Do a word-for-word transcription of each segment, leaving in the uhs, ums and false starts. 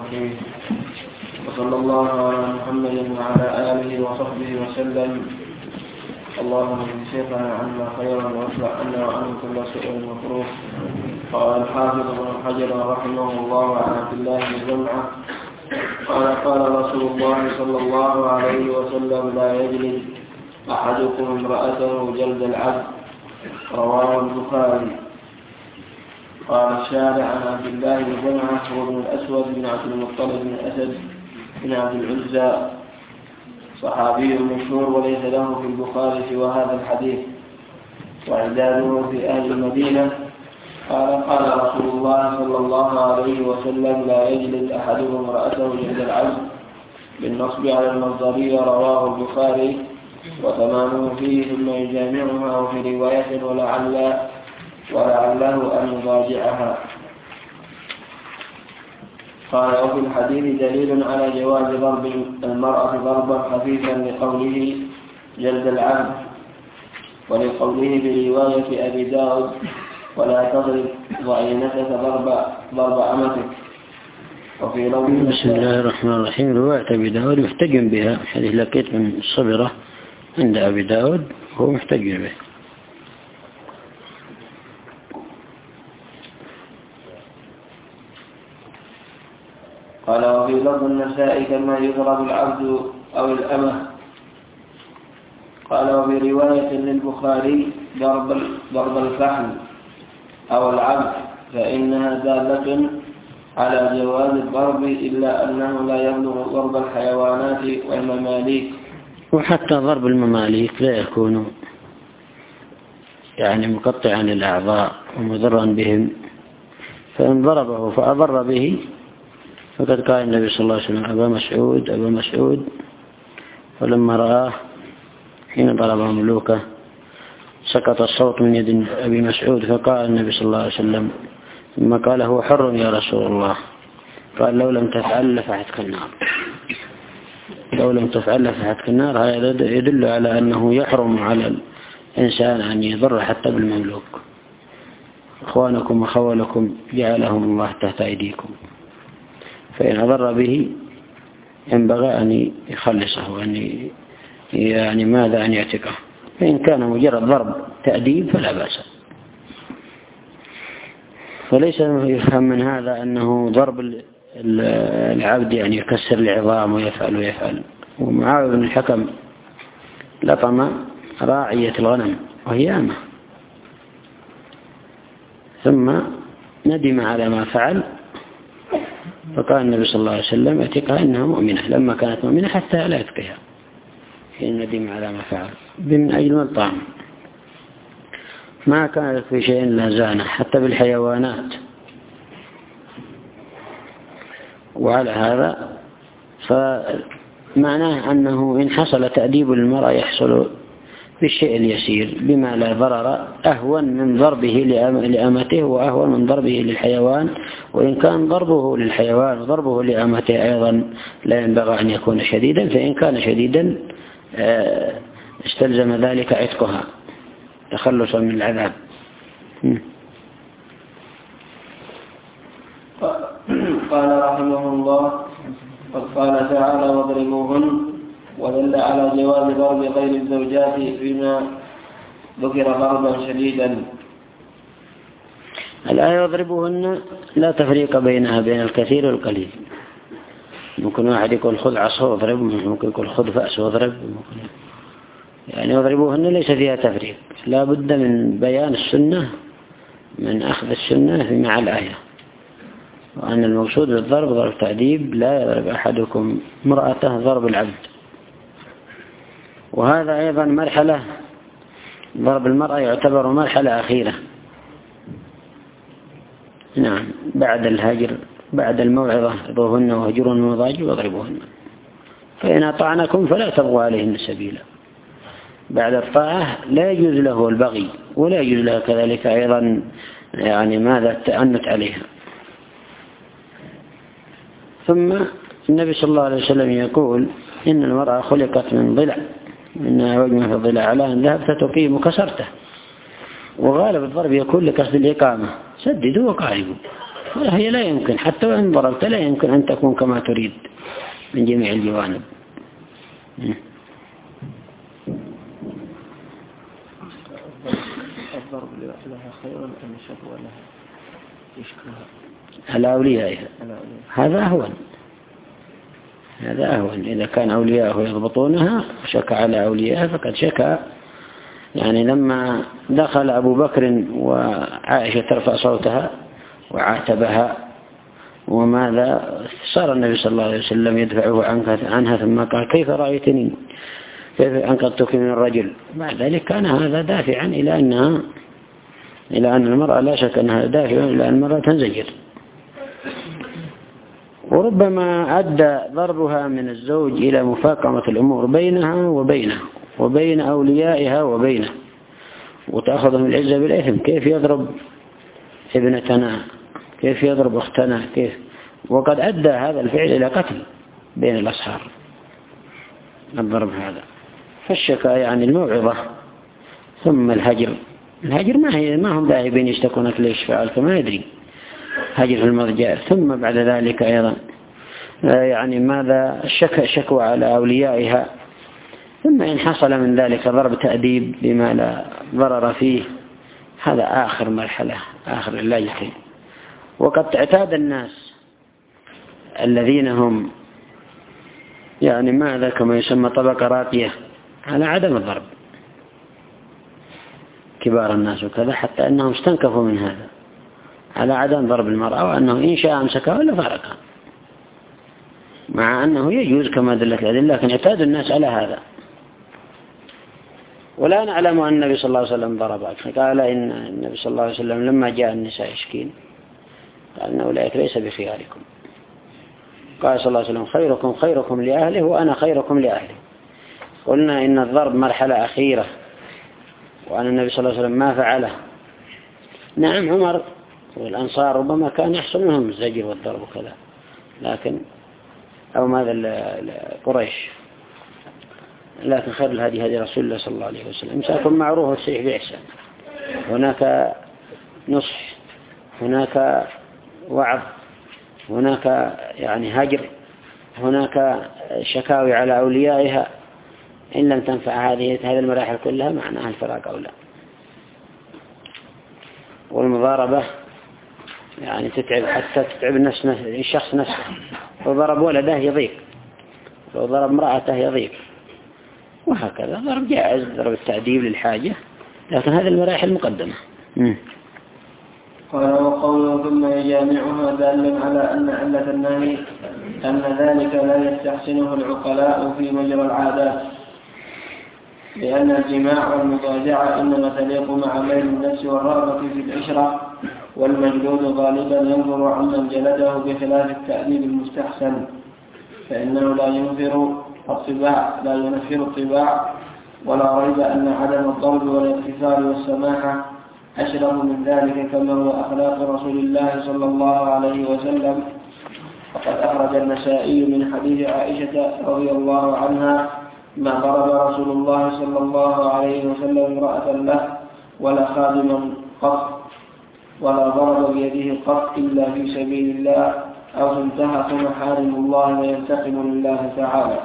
الرحيم. وصلى الله على محمد وعلى آله وصحبه وسلم. اللهم اجعل شيخنا عنا خيرا واصلح عنا وعن كل سوء مكروه. قال الحافظ ابن حجر رحمه الله عن عبد الله بن جمعة قال قال رسول الله صلى الله عليه وسلم: لا يجلد أحدكم امرأته جلد العبد. رواه البخاري. قال الشارع عن عبد الله بن جمعة هو ابن الأسود بن عبد المطلب بن أسد بن عبد العزى، صحابي مشهور وليس له في البخاري سوى هذا الحديث، وعداده في أهل المدينة. قال قال رسول الله صلى الله عليه وسلم: لا يجلد أحدهم امرأته جلد العبد، بالنصب على المصدرية. رواه البخاري. وتمامه فيه ثم يجامعها، وفي رواية ولعل ولعله أن يضاجعها. قال: وفي الحديث دليل على جواز ضرب المرأة ضربا خفيفا لقوله جلد العبد، ولقوله برواية أبي داود: ولا تضرب ضعينتك ضرب ضرب أمتك. وفي بسم الله الرحمن الرحيم. رواية أبي داود محتج بها، حديث لقيت من الصبرة عند أبي داود هو محتج به. قال: وفي لفظ النساء: كما يضرب العبد أو الأمة. قال: وفي رواية للبخاري: ضرب ضرب الفحل أو العبد، فإنها دالة على جواز الضرب، إلا أنه لا يبلغ ضرب الحيوانات والمماليك. وحتى ضرب المماليك لا يكون يعني مقطعا الأعضاء ومضرا بهم، فإن ضربه فأضر به فقد قال النبي صلى الله عليه وسلم: أبا مسعود أبا مسعود. فلما رآه حين ضربه ملوكه سقط الصوت من يد أبي مسعود، فقال النبي صلى الله عليه وسلم ثم قال: هو حر يا رسول الله. قال: لو لم تفعل لفحتك النار. لو لم تفعل لفحتك النار. هذا يدل على أنه يحرم على الإنسان أن يضر حتى بالمملوك. إخوانكم وخولكم جعلهم الله تحت أيديكم، فإن أضر به ينبغي أن يخلصه وأن يعني ماذا أن يعتقه. فإن كان مجرد ضرب تأديب فلا بأس. فليس يفهم من هذا أنه ضرب العبد يعني يكسر العظام ويفعل ويفعل. ومعاوية بن الحكم لطم راعية الغنم وهي أمه، ثم ندم على ما فعل، فقال النبي صلى الله عليه وسلم: اعتقها إنها مؤمنة. لما كانت مؤمنة حتى لا يتقها حين ندم على ما فعل من أجل الطعام. ما كانت في شيء لا زانه حتى بالحيوانات. وعلى هذا فمعناه أنه إن حصل تأديب المرأة يحصل بالشيء اليسير بما لا ضرر، أهون من ضربه لأمته وأهون من ضربه للحيوان. وإن كان ضربه للحيوان وضربه لأمته أيضا لا ينبغي أن يكون شديدا، فإن كان شديدا استلزم ذلك عتقها تخلصا من العذاب. قال رحمه الله: قد قال تعالى: واضربوهن، ودل على جواز ضرب غير الزوجات فيما ذكر ضربا شديدا. الآية واضربوهن لا تفريق بينها بين الكثير والقليل. ممكن واحد يقول خذ عصا واضرب، ممكن يقول خذ فأس واضرب، يعني واضربوهن ليس فيها تفريق. لا بد من بيان السنة، من أخذ السنة مع الآية، وأن المقصود بالضرب ضرب تأديب. لا يضرب أحدكم امرأته ضرب العبد. وهذا أيضا مرحلة، ضرب المرأة يعتبر مرحلة أخيرة، نعم، بعد الهجر، بعد الموعظة: اضربوهن واهجروهن في المضاجع واضربوهن، فإن أطعنكم فلا تبغوا عليهن سبيلا. بعد الطاعة لا يجوز له البغي، ولا يجوز له كذلك أيضا يعني ماذا التأنت عليها. ثم النبي صلى الله عليه وسلم يقول: إن المرأة خلقت من ضلع، إنها وجمة في الضلع، على أن ذهبت تقيم كسرته. وغالب الضرب يكون لقصد الإقامة: سددوا وقاربوا. هي لا يمكن حتى وإن ضربت لا يمكن أن تكون كما تريد من جميع الجوانب. الضرب لها خيرا أم الشكوى لها يشكوها على أوليائها هذا أهون، هذا أهون. إذا كان أولياءه يضبطونها وشكى على أوليائها فقد شكى. يعني لما دخل أبو بكر وعائشة ترفع صوتها وعاتبها وماذا صار النبي صلى الله عليه وسلم يدفعه عنها ثم قال كيف رأيتني كيف أنقذتك من الرجل. بعد ذلك كان هذا دافعا إلى أنها إلى أن المرأة لا شك أنها دافع إلى أن المرأة تنزجر. وربما أدى ضربها من الزوج إلى مفاقمة الأمور بينها وبينه وبين أوليائها وبينه وتأخذهم العزة بالإثم. كيف يضرب ابنتنا، كيف يضرب أختنا، كيف. وقد أدى هذا الفعل إلى قتل بين الأصحاب الضرب هذا. فالشكا يعني الموعظة ثم الهجر. الهجر ما هي ما هم ذاهبين يشتكونك ليش فعلت ما يدري هجر في المضجع. ثم بعد ذلك أيضا يعني ماذا شك شكوى على أوليائها. ثم إن حصل من ذلك ضرب تأديب بما لا ضرر فيه هذا آخر مرحلة آخر العلاج. وقد اعتاد الناس الذين هم يعني ماذا كما يسمى طبقة راقية على عدم الضرب كبار الناس وكذا حتى أنهم استنكفوا من هذا على عدم ضرب المرأة وأنه إن شاء أمسكها ولا فارقها مع أنه يجوز كما دلت الأدلة لكن اعتاد الناس على هذا. ولا نعلم أن النبي صلى الله عليه وسلم ضربك. قال إن النبي صلى الله عليه وسلم لما جاء النساء يشكين قال إن أولئك ليس بخياركم. قال صلى الله عليه وسلم خيركم خيركم لأهله وأنا خيركم لأهله. قلنا إن الضرب مرحلة أخيرة وأن النبي صلى الله عليه وسلم ما فعله. نعم عمر والأنصار ربما كان يحصل منهم الزجر والضرب وكذا لكن أو ماذا قريش لكن خير الهدي هدي رسول الله صلى الله عليه وسلم. إمساكم معروف والسيح بإحسان. هناك نصح هناك وعظ هناك يعني هجر هناك شكاوي على أوليائها. إن لم تنفع هذه هذه المراحل كلها معناها الفراق أو لا. والمضاربة يعني تتعب حتى تتعب النفس الشخص نفسه. لو ضرب ولده يضيق لو ضرب امرأته يضيق وهكذا. ضرب جائز ضرب التعذيب للحاجة لكن هذه المراحل مقدمة. قال وقوله ثم يجامعها دالا على أن علة النهي أن ذلك لا يستحسنه العقلاء في مجرى العادات لأن الجماع والمضاجعة إنما تليق مع ميل النفس والرغبة في العشرة والمجلود غالبا ينظر عمن جلده بخلاف التأديب المستحسن فإنه لا ينفر الطباع لا ينفر الطباع ولا ريب أن عدم الضرب والاغتفال والسماحة أشرف من ذلك كما هو أخلاق رسول الله صلى الله عليه وسلم. وقد أخرج النسائي من حديث عائشة رضي الله عنها ما ضرب رسول الله صلى الله عليه وسلم امرأة له ولا خادما قط ولا ضرب بيده قط إلا في سبيل الله أو تنتهك محارم الله وينتقم لله تعالى.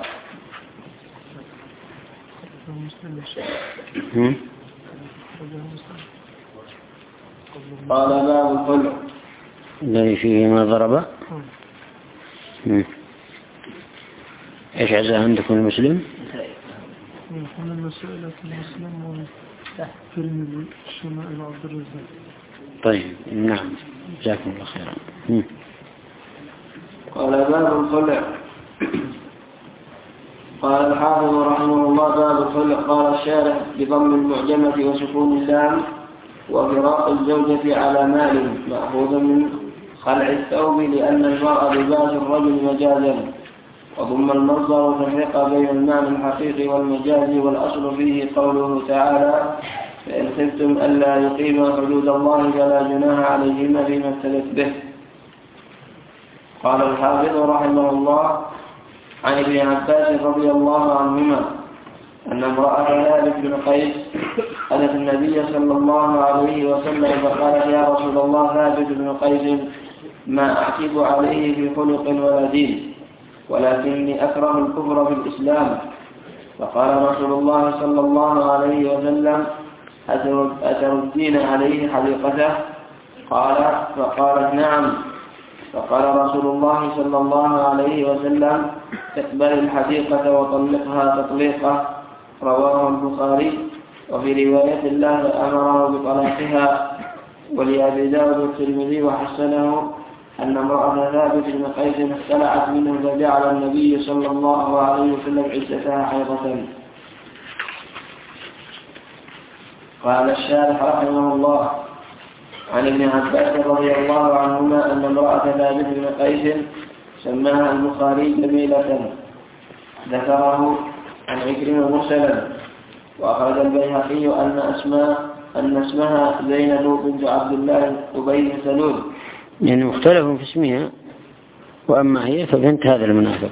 قال باب الخلع الذي فيه ما ضرب. ايش عزاه عندكم المسلم؟ من المسائل المسلم وفيلم الشمائل عبد الرزاق. طيب نعم جزاكم الله خيرا. قال باب الخلع. قال الحافظ رحمه الله باب الخلع. قال الشارح بضم المعجمة وسكون اللام وفراق الزوجة على مال مأخوذ من خلع الثوب لأن المرأة لباس الرجل مجازا وضم المصدر وتفرق بين المعنى الحقيقي والمجازي والأصل فيه قوله تعالى فإن خفتم ألا يقيما حدود الله فلا جناح عليهما فيما افتدت به. قال الحافظ رحمه الله عن ابن عباس رضي الله عنهما أن امرأة ثابت بن قيس أتت النبي صلى الله عليه وسلم فقالت يا رسول الله ثابت بن قيس ما أعتب عليه في خلق ولا دين، ولكني أكره الكفر في الإسلام. فقال رسول الله صلى الله عليه وسلم: أتردين عليه حديقته؟ قال فقالت: نعم. فقال رسول الله صلى الله عليه وسلم: اقبل الحديقة وطلقها تطليقة. رواه البخاري. وفي رواية الله أمره بطلاقها. ولأبي داود والترمذي وحسنه أن امرأة ثابت بن قيس اختلعت منه فجعل النبي صلى الله عليه وسلم عدتها حيضة. قال الشارح رحمه الله: عن ابن عباس رضي الله عنهما أن امرأة ثابت بن قيس سماها البخاري جميلة، ذكره عن عكرمة مرسلا. وأخرج البيهقي أن اسمها أن اسمها زينب بنت عبد الله أبي بن سلول، يعني مختلف في اسمها، وأما هي فبنت هذا المنافق.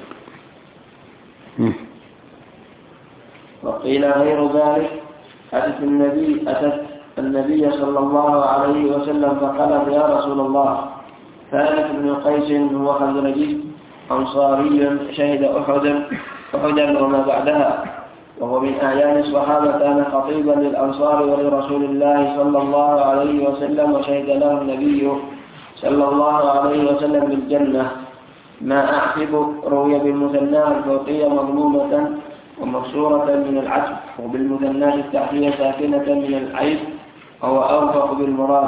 وقيل غير ذلك: أتت النبي أتت النبي صلى الله عليه وسلم فقالت: يا رسول الله، ثابت بن قيس هو خزرجي أنصاري شهد أحدا أحدا وما بعدها، وهو من أعيان الصحابة، كان خطيبا للأنصار ولرسول الله صلى الله عليه وسلم، وشهد له النبي صلى الله عليه وسلم بالجنة. ما أعتب روي بالمثنى الفوقية مضمومة ومكسورة من العتب، وبالمثنى التحتية ساكنة من العيب، وهو أوفق بالمراد.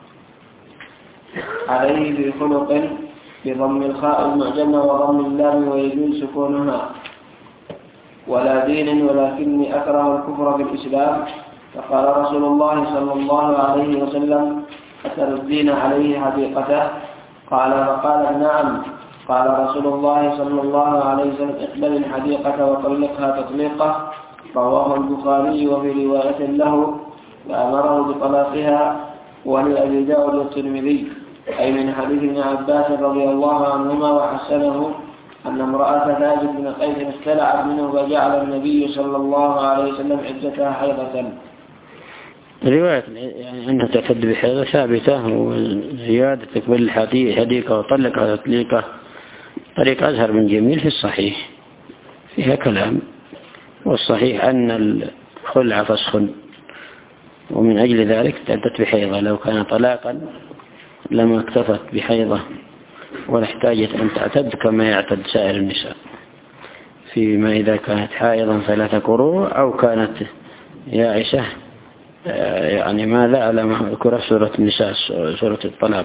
عليه في خلق بضم الخاء المعجمة وضم اللام ويجوز سكونها. ولا دين، ولكني أكره الكفر في الإسلام. فقال رسول الله صلى الله عليه وسلم: أتردين عليه حديقته؟ قال فقال: نعم. قال رسول الله صلى الله عليه وسلم: اقبل الحديقة وطلقها تطليقة. رواه البخاري. وفي رواية له وأمره بطلاقها. ولأبي داود والترمذي أي من حديث ابن عباس رضي الله عنهما وحسنه أن امرأة ثابت بن قيس اختلعت منه فجعل النبي صلى الله عليه وسلم عدتها حيضة. رواية يعني أنها تعتد بحيضة ثابتة، وزيادة تقبل الحديقة وطلقها تطليقة طريق أزهر بن جميل في الصحيح فيها كلام، والصحيح أن الخلع فسخ، ومن أجل ذلك تعتد بحيضة. لو كان طلاقا لما اكتفت بحيضة ولا احتاجت أن تعتد كما يعتد سائر النساء، فيما إذا كانت حائضا ثلاثة قروء أو كانت يائسة، يعني ماذا على ما ذكر سورة النساء سورة الطلاق.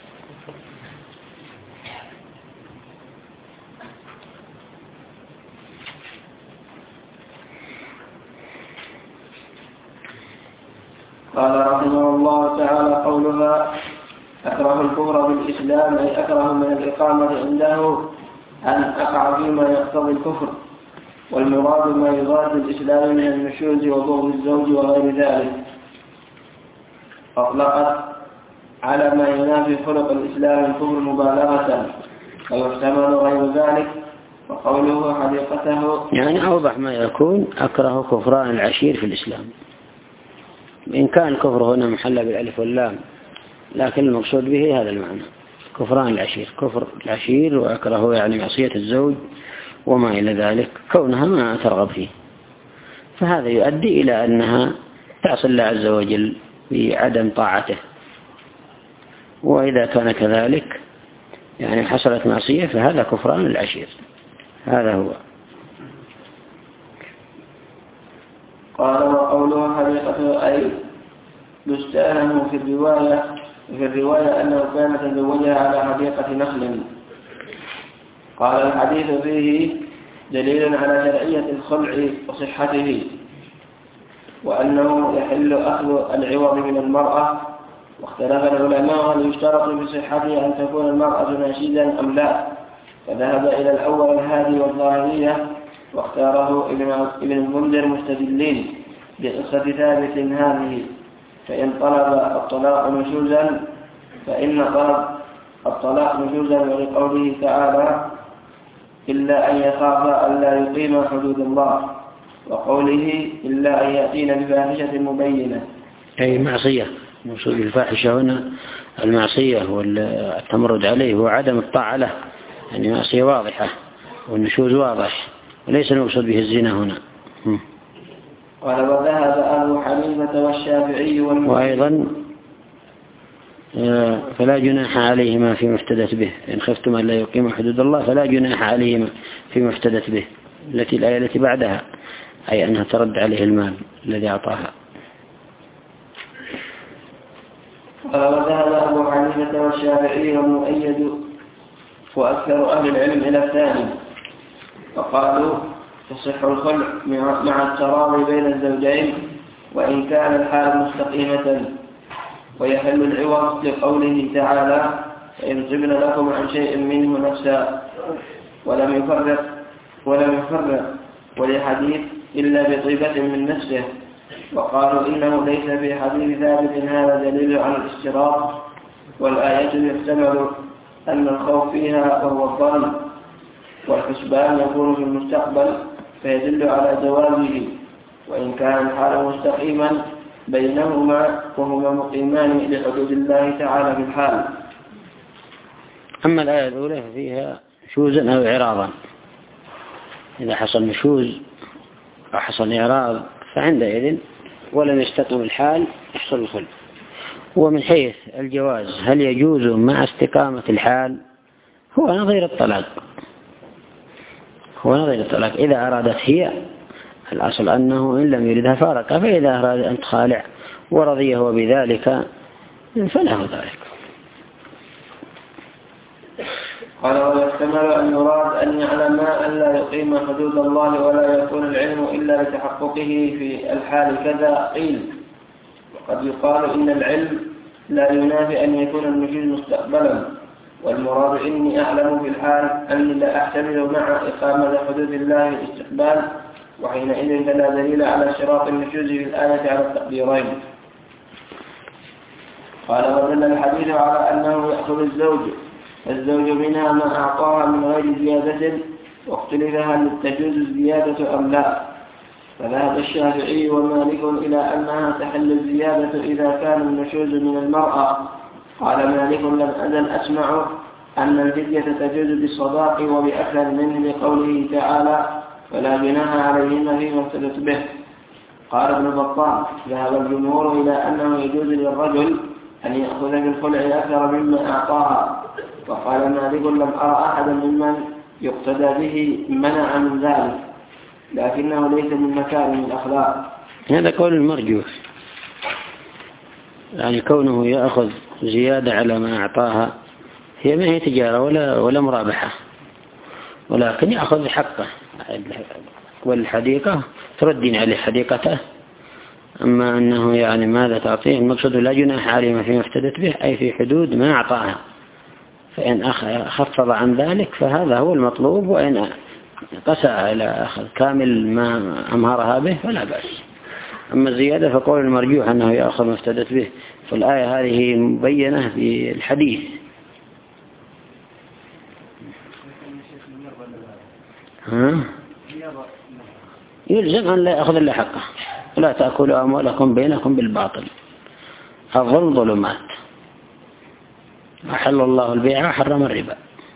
قال رحمه الله تعالى: قولها أكره الكفر بالإسلام أي أكره من الإقامة عنده أن أقع فيما يقتضي الكفر، والمراد ما يضاد الإسلام من النشوز وبغض الزوج وغير ذلك. أطلقت على ما ينافي خلق الإسلام الكفر مبالغة، ويحتمل غير ذلك. وقوله حديقته يعني أوضح ما يكون: أكره كفران العشير في الإسلام. إن كان الكفر هنا محل بالألف واللام، لكن المقصود به هذا المعنى: كفران العشير، كفر العشير، وأكره يعني معصية الزوج وما إلى ذلك، كونها ما ترغب فيه، فهذا يؤدي إلى أنها تعصي الله عز وجل بعدم طاعته. وإذا كان كذلك يعني حصلت معصية فهذا كفران العشير. هذا هو. قال: وقوله حديقته أي بستانه في الرواية في الرواية أنه كان تزوجها على حديقة نخل. قال: الحديث فيه دليل على شرعية الخلع وصحته، وأنه يحل أخذ العوض من المرأة. واختلف العلماء هل يشترط في صحته أن تكون المرأة ناشزا أم لا، فذهب إلى الأول الهادي والظاهرية، واختاره ابن المنذر مستدلين بقصة ثابت هذه: فإن طلب الطلاق نشوزا فإن طلب الطلاق نشوزا، ولقوله تعالى: إلا أن يخاف ألا يقيم حدود الله، وقوله: إلا أن يأتين بفاحشة مبينة، أي معصية. مقصود بالفاحشة هنا المعصية والتمرد عليه هو عدم الطاعة له، يعني معصية واضحة والنشوز واضح، وليس المقصود به الزنا هنا. قال وذهب أبو حنيفة والشافعي وأيضا فلا جناح عليهما فيما افتدت به، إن خفتم أن لا يقيموا حدود الله فلا جناح عليهما فيما افتدت به، التي الآية التي بعدها، أي أنها ترد عليه المال الذي أعطاها. قال وذهب أبو حنيفة والشافعي والمؤيد وأكثر أهل العلم إلى الثاني، فقالوا تصح الخلع مع التراضي بين الزوجين وإن كان الحال مستقيمة، ويحل العوض لقوله تعالى فإن طبن لكم عن شيء منه نفسا، ولم يفرق ولم يفرق ولحديث إلا بطيبة من نفسه. وقالوا إنه ليس في حديث ثابت هذا دليل على الاشتراط، والآية يحتمل أن الخوف فيها وهو الظن، والحسبان يكون في المستقبل فيدل على جوازه، وإن كان الحال مستقيما بينهما وهما مقيمان لحدود الله تعالى في الحال. أما الآية الأولى فيها نشوزا أو إعراضا، إذا حصل نشوز أو حصل إعراض فعندئذ ولم يستقم الحال يحصل الخلع. ومن حيث الجواز هل يجوز مع استقامة الحال؟ هو نظير الطلاق، هو نظير الطلاق. إذا أرادت هي الأصل أنه إن لم يردها فارق، فإذا أراد أن تخالع ورضيه بذلك فله ذلك. قال ويحتمل أن يراد أن يعلم أن لا يقيم حدود الله ولا يكون العلم إلا لتحققه في الحال كذا قيل. وقد يقال إن العلم لا ينافي أن يكون النشوز مستقبلا، والمراد إني أعلم في الحال أني لا أحتمل مع إقامة حدود الله الاستقبال، وحينئذ فلا دليل على اشتراط النشوز في الآية على التقديرين. قال ودل الحديث على أنه يأخذ الزوج الزوج منها ما أعطاها من غير زيادة، واختلف هل تجوز الزيادة أم لا، فذهب الشافعي ومالك إلى أنها تحل الزيادة إذا كان النشوز من المرأة. قال مالك لم أزل أسمع أن الفدية تجوز بالصداق وبأكثر منه لقوله تعالى فلا جناح عليهما فيما افتدت به. قال ابن بطال ذهب الجمهور إلى أنه يجوز للرجل أن يأخذ بالخلع أكثر مما أعطاها، وقال مالك لم أرى أحدا ممن يقتدى به منع من ذلك، لكنه ليس من مكارم الأخلاق. هذا قول المرجوح، يعني كونه يأخذ زيادة على ما أعطاها هي ما هي تجارة ولا ولا مرابحة، ولكن يأخذ حقه، والحديقة تردين عليه حديقته. أما أنه يعني ماذا تعطيه، المقصود لا جناح عليهما فيما افتدت به، أي في حدود ما أعطاها، فإن خفض عن ذلك فهذا هو المطلوب، وإن قسى على أخذ كامل ما أمهرها به فلا بأس. أما الزيادة فقول المرجوح أنه يأخذ ما افتدت به، فالآية هذه مبينة في الحديث. ها؟ يلزم أن لا يأخذ إلا حقه، ولا تأكلوا أموالكم بينكم بالباطل، الظلم ظلمات، أحل الله البيع وحرم الربا.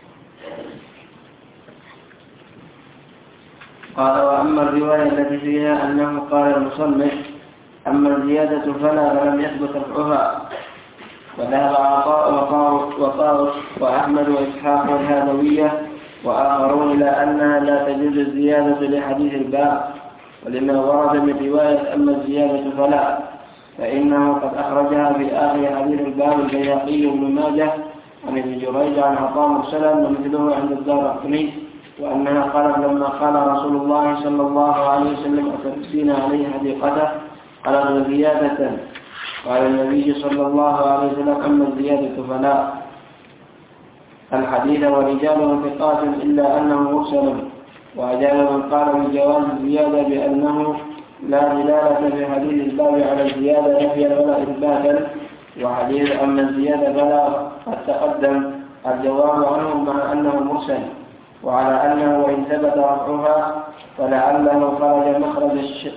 قال وأما الرواية التي فيها أنه قال المصنف أما الزيادة فلا فلم يثبت رفعها. وذهب عطاء وطاووس وأحمد وإسحاق والهادوية وآخرون إلى أنها لا تجوز الزيادة لحديث الباب، ولما ورد من رواية أما الزيادة فلا، فإنه قد أخرجها في آخر حديث الباب البيهقي بن ماجه عن ابن جريج عن عطاء مرسلا ومثله عند الدارقطني، وأنها قالت لما قال رسول الله صلى الله عليه وسلم أتلبسين عليه حديقته قال زيادة، قال النبي صلى الله عليه وسلم أما الزيادة فلا. الحديث ورجاله ثقات إلا أنه مرسل، وأجاب من قال بجواز الزيادة بأنه لا دلالة في حديث الباب على الزيادة نفيا ولا إثباتا، وحديث أما الزيادة فلا قد تقدم الجواب عنه مع أنه مرسل، وعلى أنه وإن ثبت رفعها فلعله خرج مخرج الشر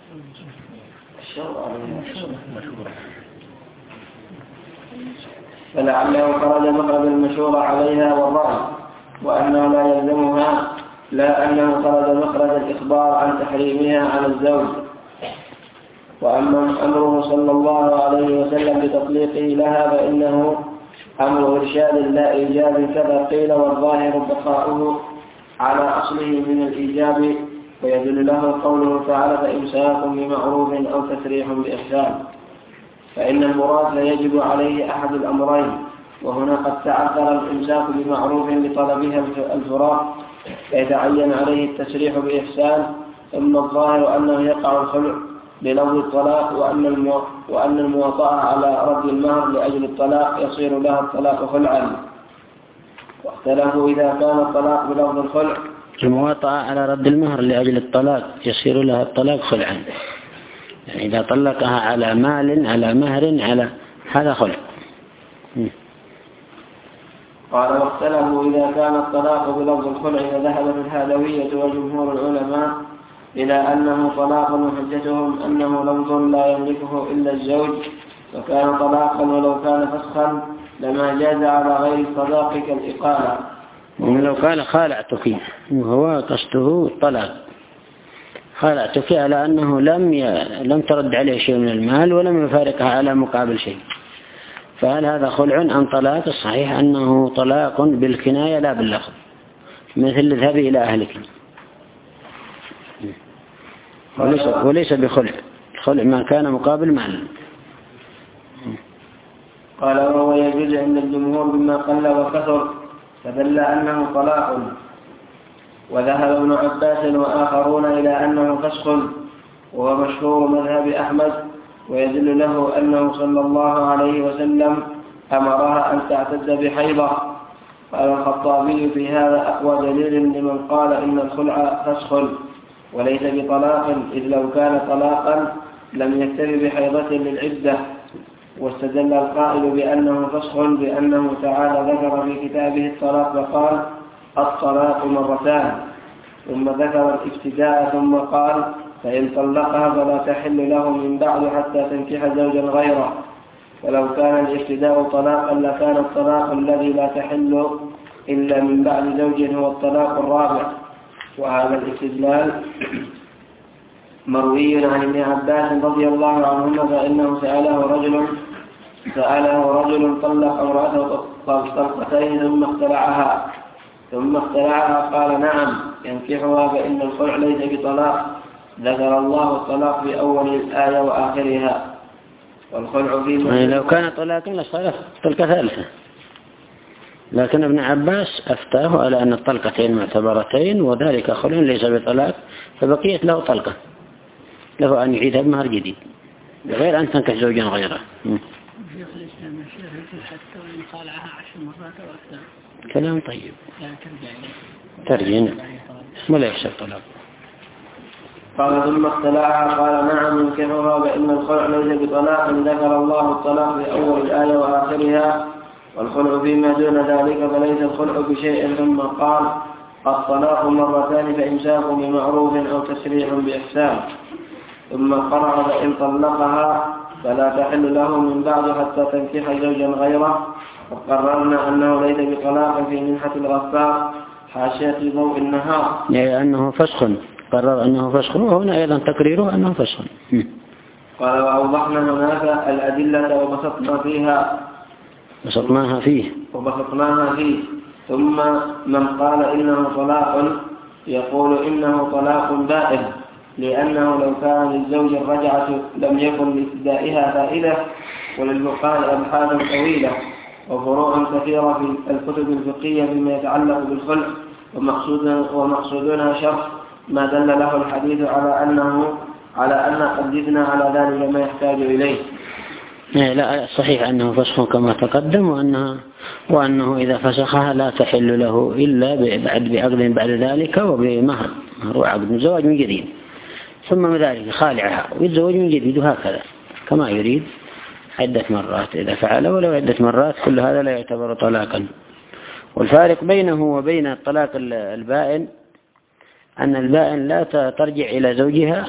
الشر فلعله خرج مخرج المشورة عليها والرأي، وأنه لا يلزمها، لا أنه خرج مخرج الإخبار عن تحريمها على الزوج. وأما أمره صلى الله عليه وسلم بتطليقه لها فإنه أمر إرشاد لا إيجاب كذا قيل، والظاهر بقاؤه على أصله من الإيجاب، ويدل له قوله تعالى فإمساك بمعروف أو تسريح بإحسان، فإن المراد لا يجب عليه أحد الأمرين، وهنا قد تعذر الإمساك بمعروف لطلبها الفراق فيتعين عليه التسريح بإحسان. ثم الظاهر أنه يقع الخلع بلفظ الطلاق، وأن وأن المواطأة على رد المهر لأجل الطلاق يصير لها الطلاق خلعا. واختلفوا إذا كان الطلاق بلفظ الخلع، المواطأة على رد المهر لأجل الطلاق يصير لها الطلاق خلعا، يعني إذا طلقها على مال على مهر على هذا خلع. قال واختلفوا إذا كان الطلاق بلفظ الخلع، فذهبت الهادوية وجمهور العلماء إلى أنه طلاق، وحجتهم أنه لفظ لا يملكه إلا الزوج، وكان طلاقا ولو كان فسخا لما جاز على غير الصداق كالإقالة. ولو كان خالعتك، وهو قصده الطلاق، خالعتك على أنه لم ي... لم ترد عليه شيء من المال ولم يفارقها على مقابل شيء، فهل هذا خلع أم طلاق؟ الصحيح أنه طلاق بالكناية لا باللفظ، مثل اذهبي إلى أهلك، وليس, وليس بخلع. الخلع ما كان مقابل مال. قال وهو يجوز عند الجمهور بما قل وكثر، فدل أنه طلاق. وذهب ابن عباس وآخرون إلى أنه فسخ، وهو مشهور مذهب أحمد، ويدل له أنه صلى الله عليه وسلم أمرها أن تعتد بحيضة. قال الخطابي في هذا أقوى دليل لمن قال إن الخلع فسخ وليس بطلاق، إذ لو كان طلاقا لم يكتفي بحيضة للعدة. واستدل القائل بأنه فسخ بأنه تعالى ذكر في كتابه الطلاق فقال الطلاق مرتان، ثم ذكر الابتداء ثم قال فإن طلقها فلا تحل له من بعد حتى تنكح زوجا غيره. ولو كان الابتداء طلاقا لكان الطلاق الذي لا تحل إلا من بعد زوج هو الطلاق الرابع. وهذا الاستدلال مروي عن ابن عباس رضي الله عنهما فإنه سأله رجل سأله رجل طلق امرأته طلقتين ثم اختلعها ثم اختلعها قال نعم ينكحها فإن الخلع ليس بطلاق. ذكر الله الطلاق في أول الآية وآخرها، والخلع في يعني لو كان طلاقا لصارت طلقة ثالثة، لكن ابن عباس أفتاه على أن الطلقتين معتبرتين وذلك خلع ليس بطلاق، فبقيت له طلقة، له أن يعيدها بمهر جديد غير أن تنكح زوجا غيره. شيخ الإسلام الشيخ يقول حتى وإن خالعها عشر مرات أو أكثر. كلام طيب. لا ترجع ترجع ولا يحسب طلاق. قال ثم اختلعها قال نعم ينكحها فإن الخلع ليس بطلاق. ذكر الله الطلاق في أول الآية وآخرها، والخلع فيما دون ذلك فليس الخلع بشيء. ثم قال الطلاق مرتان فإمساك بمعروف أو تسريح بإحسان. ثم قرأ فإن طلقها فلا تحل له من بعد حتى تنكح زوجا غيره. وقررنا أنه ليس بطلاق في منحة الغفار حاشية ضوء النهار، يعني أنه فسخ، قرر أنه فسخ، وهنا أيضا تقريره أنه فسخ. قال وأوضحنا هناك الأدلة وبسطنا فيها بسطناها فيه وبسطناها فيه ثم من قال إنه طلاق يقول إنه طلاق بائن، لأنه لو كان للزوج الرجعة لم يكن لابتدائها فائدة، وللبقاء أبحاث طويلة وفروع كثيرة في الكتب الفقهية فيما يتعلق بالخلع، ومقصودنا شرح ما دل له الحديث على أنه على أن قدمنا على ذلك ما يحتاج إليه. لا صحيح أنه فسخ كما تقدم، وأنه, وأنه إذا فسخها لا تحل له إلا بعد بعقد بعد ذلك وبمهر، مهر وعقد زواج من جديد، ثم من ذلك خالعها ويتزوج من جديد، وهكذا كما يريد عدة مرات إذا فعل، ولو عدة مرات كل هذا لا يعتبر طلاقا. والفارق بينه وبين الطلاق البائن أن البائن لا ترجع إلى زوجها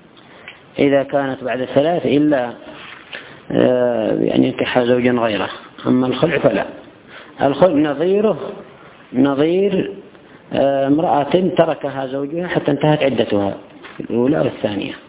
إذا كانت بعد الثلاث إلا يعني ينكح زوجا غيره. أما الخلع فلا. الخلع نظيره نظير امرأة تركها زوجها حتى انتهت عدتها الأولى والثانية.